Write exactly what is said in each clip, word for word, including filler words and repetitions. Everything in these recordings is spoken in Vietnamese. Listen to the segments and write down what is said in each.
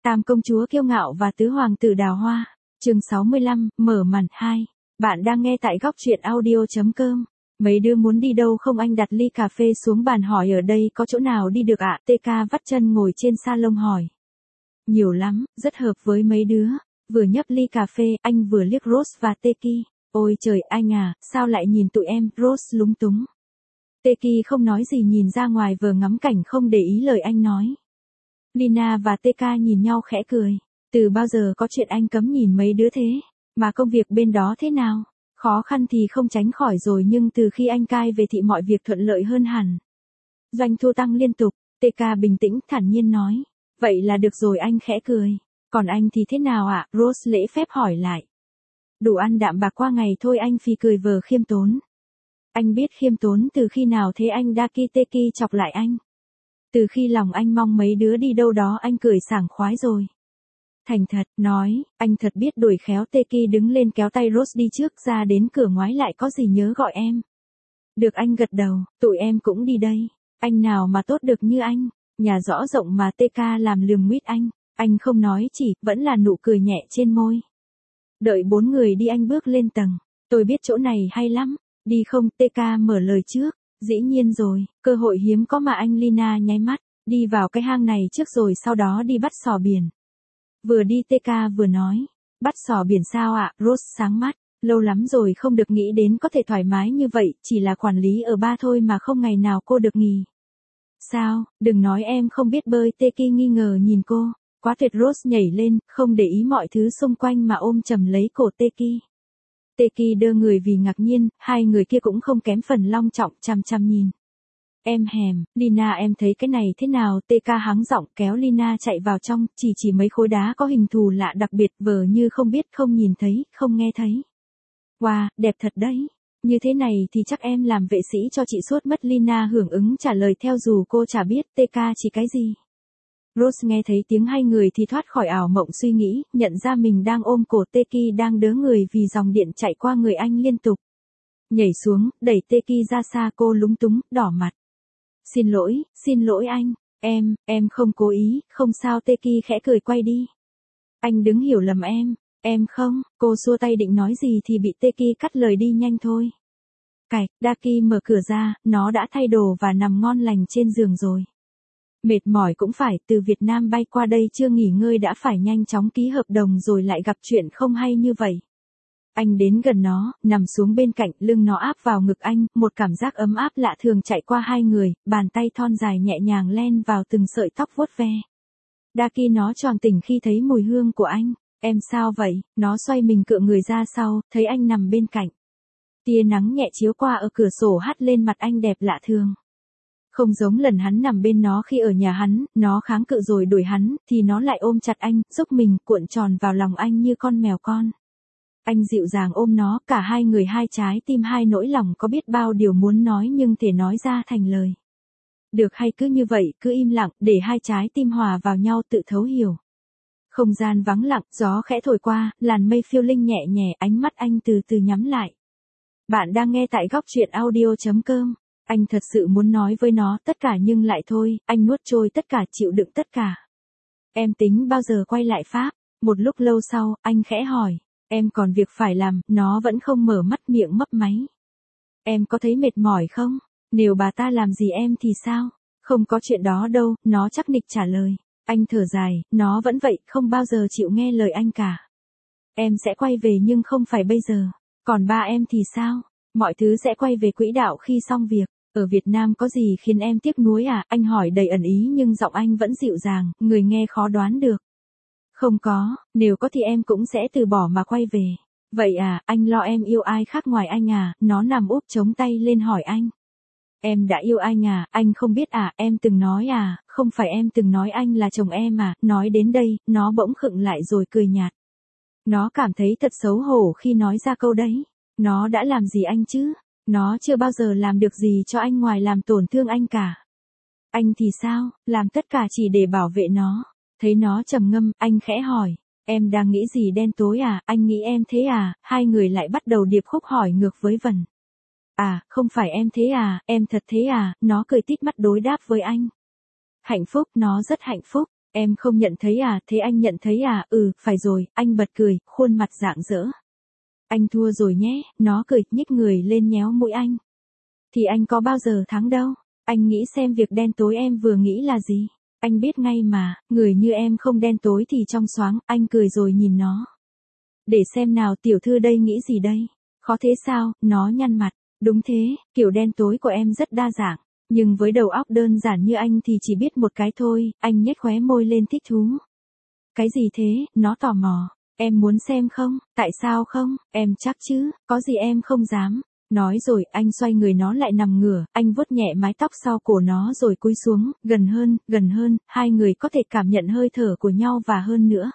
Tam công chúa kiêu ngạo và tứ hoàng tử đào hoa. Chương sáu mươi lăm, mở màn hai. Bạn đang nghe tại góc truyện audio chấm com. Mấy đứa muốn đi đâu không? Anh đặt ly cà phê xuống bàn hỏi ở đây có chỗ nào đi được ạ? tê ca vắt chân ngồi trên salon hỏi. Nhiều lắm, rất hợp với mấy đứa. Vừa nhấp ly cà phê, anh vừa liếc Rose và Teki. Ôi trời, anh à, sao lại nhìn tụi em? Rose lúng túng. Teki không nói gì, nhìn ra ngoài vừa ngắm cảnh không để ý lời anh nói. Lina và tê ca nhìn nhau khẽ cười. Từ bao giờ có chuyện anh cấm nhìn mấy đứa thế? Mà công việc bên đó thế nào? Khó khăn thì không tránh khỏi rồi, nhưng từ khi anh cai về thì mọi việc thuận lợi hơn hẳn. Doanh thu tăng liên tục, tê ca bình tĩnh thản nhiên nói. Vậy là được rồi, anh khẽ cười. Còn anh thì thế nào ạ? Rose lễ phép hỏi lại. Đủ ăn đạm bạc qua ngày thôi, anh phì cười vờ khiêm tốn. Anh biết khiêm tốn từ khi nào thế anh? Daki Teki chọc lại anh. Từ khi lòng anh mong mấy đứa đi đâu đó anh cười sảng khoái rồi. Thành thật, nói, anh thật biết đuổi khéo. Teki đứng lên kéo tay Rose đi trước, ra đến cửa ngoái lại. Có gì nhớ gọi em. Được, anh gật đầu, tụi em cũng đi đây. Anh nào mà tốt được như anh, nhà rõ rộng mà. tê ca làm lườm nguyết anh, anh không nói chỉ, vẫn là nụ cười nhẹ trên môi. Đợi bốn người đi anh bước lên tầng. Tôi biết chỗ này hay lắm, đi không? tê ca mở lời trước. Dĩ nhiên rồi, cơ hội hiếm có mà anh. Lina nháy mắt, đi vào cái hang này trước rồi sau đó đi bắt sò biển. Vừa đi tê ca vừa nói, bắt sò biển sao ạ? Rose sáng mắt, lâu lắm rồi không được nghĩ đến có thể thoải mái như vậy, chỉ là quản lý ở ba thôi mà không ngày nào cô được nghỉ. Sao, đừng nói em không biết bơi. Teki nghi ngờ nhìn cô, quá tuyệt. Rose nhảy lên, không để ý mọi thứ xung quanh mà ôm chầm lấy cổ Teki. Teki đơ người vì ngạc nhiên, hai người kia cũng không kém phần long trọng, chăm chăm nhìn. Em hèm, Lina em thấy cái này thế nào? tê ca hắng giọng kéo Lina chạy vào trong, chỉ chỉ mấy khối đá có hình thù lạ đặc biệt, vờ như không biết, không nhìn thấy, không nghe thấy. Wow, đẹp thật đấy. Như thế này thì chắc em làm vệ sĩ cho chị suốt mất. Lina hưởng ứng trả lời theo dù cô chả biết tê ca chỉ cái gì. Rose nghe thấy tiếng hai người thì thoát khỏi ảo mộng suy nghĩ, nhận ra mình đang ôm cổ Teki đang đớ người vì dòng điện chạy qua người anh liên tục. Nhảy xuống, đẩy Teki ra xa. Cô lúng túng, đỏ mặt. Xin lỗi, xin lỗi anh, em, em không cố ý. Không sao. Teki khẽ cười quay đi. Anh đứng hiểu lầm em, em không. Cô xua tay định nói gì thì bị Teki cắt lời đi nhanh thôi. Cạch, Daki mở cửa ra, nó đã thay đồ và nằm ngon lành trên giường rồi. Mệt mỏi cũng phải, từ Việt Nam bay qua đây chưa nghỉ ngơi đã phải nhanh chóng ký hợp đồng rồi lại gặp chuyện không hay như vậy. Anh đến gần nó, nằm xuống bên cạnh, lưng nó áp vào ngực anh, một cảm giác ấm áp lạ thường chạy qua hai người, bàn tay thon dài nhẹ nhàng len vào từng sợi tóc vuốt ve. Daki nó choàng tỉnh khi thấy mùi hương của anh. Em sao vậy? Nó xoay mình cựa người ra sau, thấy anh nằm bên cạnh. Tia nắng nhẹ chiếu qua ở cửa sổ hắt lên mặt anh đẹp lạ thường. Không giống lần hắn nằm bên nó khi ở nhà hắn, nó kháng cự rồi đuổi hắn, thì nó lại ôm chặt anh, giúp mình cuộn tròn vào lòng anh như con mèo con. Anh dịu dàng ôm nó, cả hai người hai trái tim hai nỗi lòng, có biết bao điều muốn nói nhưng thể nói ra thành lời. Được hay cứ như vậy, cứ im lặng, để hai trái tim hòa vào nhau tự thấu hiểu. Không gian vắng lặng, gió khẽ thổi qua, làn mây phiêu linh nhẹ nhẹ, ánh mắt anh từ từ nhắm lại. Bạn đang nghe tại góc truyện audio chấm com. Anh thật sự muốn nói với nó tất cả nhưng lại thôi, anh nuốt trôi tất cả, chịu đựng tất cả. Em tính bao giờ quay lại Pháp? Một lúc lâu sau, anh khẽ hỏi. Em còn việc phải làm. Nó vẫn không mở mắt, miệng mấp máy. Em có thấy mệt mỏi không? Nếu bà ta làm gì em thì sao? Không có chuyện đó đâu, nó chắc nịch trả lời. Anh thở dài, nó vẫn vậy, không bao giờ chịu nghe lời anh cả. Em sẽ quay về nhưng không phải bây giờ. Còn ba em thì sao? Mọi thứ sẽ quay về quỹ đạo khi xong việc. Ở Việt Nam có gì khiến em tiếc nuối à? Anh hỏi đầy ẩn ý nhưng giọng anh vẫn dịu dàng, người nghe khó đoán được. Không có, nếu có thì em cũng sẽ từ bỏ mà quay về. Vậy à, anh lo em yêu ai khác ngoài anh à? Nó nằm úp chống tay lên hỏi anh. Em đã yêu anh à? Anh không biết à? Em từng nói à? Không phải em từng nói anh là chồng em à? Nói đến đây, nó bỗng khựng lại rồi cười nhạt. Nó cảm thấy thật xấu hổ khi nói ra câu đấy. Nó đã làm gì anh chứ? Nó chưa bao giờ làm được gì cho anh ngoài làm tổn thương anh cả. Anh thì sao? Làm tất cả chỉ để bảo vệ nó. Thấy nó trầm ngâm, anh khẽ hỏi. Em đang nghĩ gì đen tối à? Anh nghĩ em thế à? Hai người lại bắt đầu điệp khúc hỏi ngược với vần. À, không phải em thế à? Em thật thế à? Nó cười tít mắt đối đáp với anh. Hạnh phúc, nó rất hạnh phúc. Em không nhận thấy à, thế anh nhận thấy à, ừ, phải rồi, anh bật cười, khuôn mặt rạng rỡ. Anh thua rồi nhé, nó cười, nhích người lên nhéo mũi anh. Thì anh có bao giờ thắng đâu, anh nghĩ xem việc đen tối em vừa nghĩ là gì. Anh biết ngay mà, người như em không đen tối thì trong xoáng, anh cười rồi nhìn nó. Để xem nào tiểu thư đây nghĩ gì đây, khó thế sao, nó nhăn mặt, đúng thế, kiểu đen tối của em rất đa dạng, nhưng với đầu óc đơn giản như anh thì chỉ biết một cái thôi, anh nhếch khóe môi lên thích thú. Cái gì thế, nó tò mò, em muốn xem không, tại sao không, em chắc chứ, có gì em không dám. Nói rồi, anh xoay người nó lại nằm ngửa, anh vuốt nhẹ mái tóc sau cổ nó rồi cúi xuống, gần hơn, gần hơn, hai người có thể cảm nhận hơi thở của nhau và hơn nữa.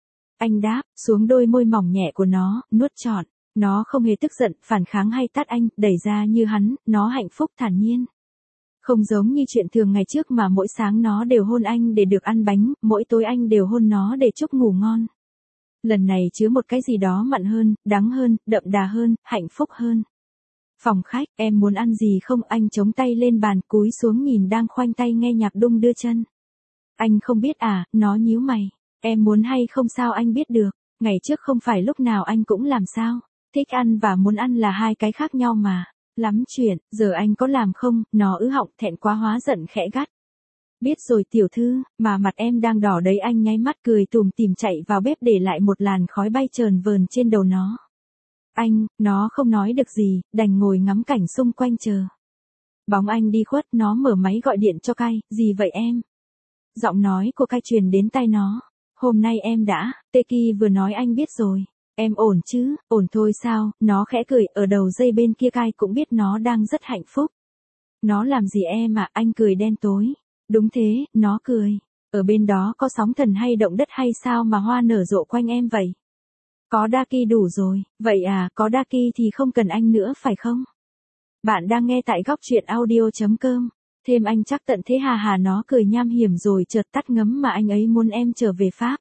Anh đáp, xuống đôi môi mỏng nhẹ của nó, nuốt trọn. Nó không hề tức giận, phản kháng hay tát anh, đẩy ra như hắn, nó hạnh phúc thản nhiên. Không giống như chuyện thường ngày trước mà mỗi sáng nó đều hôn anh để được ăn bánh, mỗi tối anh đều hôn nó để chúc ngủ ngon. Lần này chứa một cái gì đó mặn hơn, đắng hơn, đậm đà hơn, hạnh phúc hơn. Phòng khách, em muốn ăn gì không? Anh chống tay lên bàn, cúi xuống nhìn đang khoanh tay nghe nhạc đung đưa chân. Anh không biết à, nó nhíu mày. Em muốn hay không sao anh biết được, ngày trước không phải lúc nào anh cũng làm sao. Thích ăn và muốn ăn là hai cái khác nhau mà. Lắm chuyện, giờ anh có làm không? Nó ứ họng, thẹn quá hóa giận khẽ gắt. Biết rồi tiểu thư, mà mặt em đang đỏ đấy. Anh nháy mắt cười tủm tỉm chạy vào bếp để lại một làn khói bay trờn vờn trên đầu nó. Anh, nó không nói được gì, đành ngồi ngắm cảnh xung quanh chờ. Bóng anh đi khuất, nó mở máy gọi điện cho Cai, gì vậy em? Giọng nói của Cai truyền đến tai nó. Hôm nay em đã, Teki vừa nói anh biết rồi. Em ổn chứ, ổn thôi sao, nó khẽ cười, ở đầu dây bên kia Cai cũng biết nó đang rất hạnh phúc. Nó làm gì em à, anh cười đen tối. Đúng thế, nó cười. Ở bên đó có sóng thần hay động đất hay sao mà hoa nở rộ quanh em vậy? Có Daki đủ rồi, vậy à, có Daki thì không cần anh nữa phải không? Bạn đang nghe tại góc truyện audio.com. Thêm anh chắc tận thế hà hà nó cười nham hiểm rồi chợt tắt ngấm mà anh ấy muốn em trở về Pháp.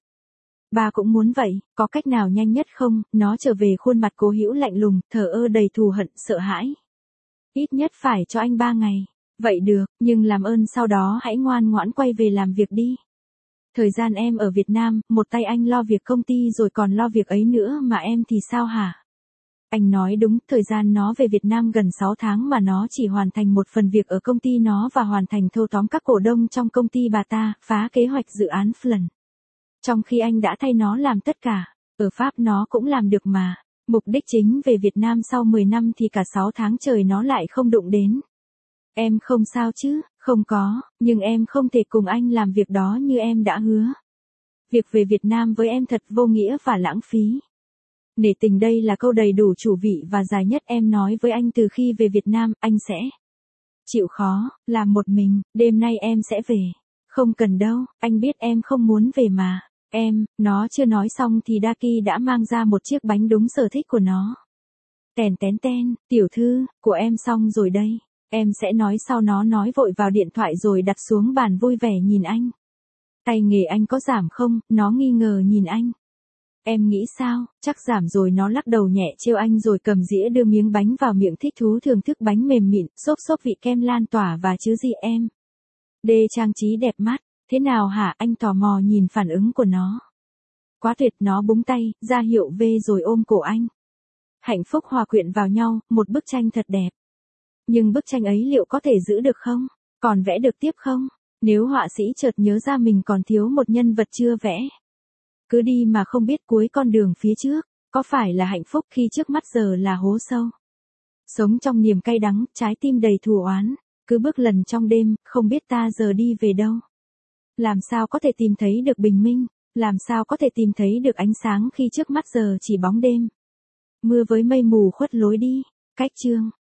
Ba cũng muốn vậy, có cách nào nhanh nhất không? Nó trở về khuôn mặt cố hữu lạnh lùng, thờ ơ đầy thù hận, sợ hãi. Ít nhất phải cho anh ba ngày. Vậy được, nhưng làm ơn sau đó hãy ngoan ngoãn quay về làm việc đi. Thời gian em ở Việt Nam, một tay anh lo việc công ty rồi còn lo việc ấy nữa mà em thì sao hả? Anh nói đúng, thời gian nó về Việt Nam gần sáu tháng mà nó chỉ hoàn thành một phần việc ở công ty nó và hoàn thành thâu tóm các cổ đông trong công ty bà ta, phá kế hoạch dự án Flan. Trong khi anh đã thay nó làm tất cả, ở Pháp nó cũng làm được mà. Mục đích chính về Việt Nam sau mười năm thì cả sáu tháng trời nó lại không đụng đến. Em không sao chứ, không có, nhưng em không thể cùng anh làm việc đó như em đã hứa. Việc về Việt Nam với em thật vô nghĩa và lãng phí. Nể tình đây là câu đầy đủ chủ vị và dài nhất em nói với anh từ khi về Việt Nam, anh sẽ chịu khó, làm một mình, đêm nay em sẽ về. Không cần đâu, anh biết em không muốn về mà. Em, nó chưa nói xong thì Daki đã mang ra một chiếc bánh đúng sở thích của nó. Tèn tén ten, tiểu thư, của em xong rồi đây. Em sẽ nói sau. Nó nói vội vào điện thoại rồi đặt xuống bàn vui vẻ nhìn anh. Tay nghề anh có giảm không? Nó nghi ngờ nhìn anh. Em nghĩ sao? Chắc giảm rồi. Nó lắc đầu nhẹ trêu anh rồi cầm dĩa đưa miếng bánh vào miệng thích thú thưởng thức bánh mềm mịn, xốp xốp vị kem lan tỏa và chứ gì em. Đê trang trí đẹp mắt. Thế nào hả? Anh tò mò nhìn phản ứng của nó. Quá tuyệt. Nó búng tay, ra hiệu V rồi ôm cổ anh. Hạnh phúc hòa quyện vào nhau, một bức tranh thật đẹp. Nhưng bức tranh ấy liệu có thể giữ được không? Còn vẽ được tiếp không? Nếu họa sĩ chợt nhớ ra mình còn thiếu một nhân vật chưa vẽ. Cứ đi mà không biết cuối con đường phía trước, có phải là hạnh phúc khi trước mắt giờ là hố sâu? Sống trong niềm cay đắng, trái tim đầy thù oán, cứ bước lần trong đêm, không biết ta giờ đi về đâu. Làm sao có thể tìm thấy được bình minh, làm sao có thể tìm thấy được ánh sáng khi trước mắt giờ chỉ bóng đêm. Mưa với mây mù khuất lối đi, cách chương.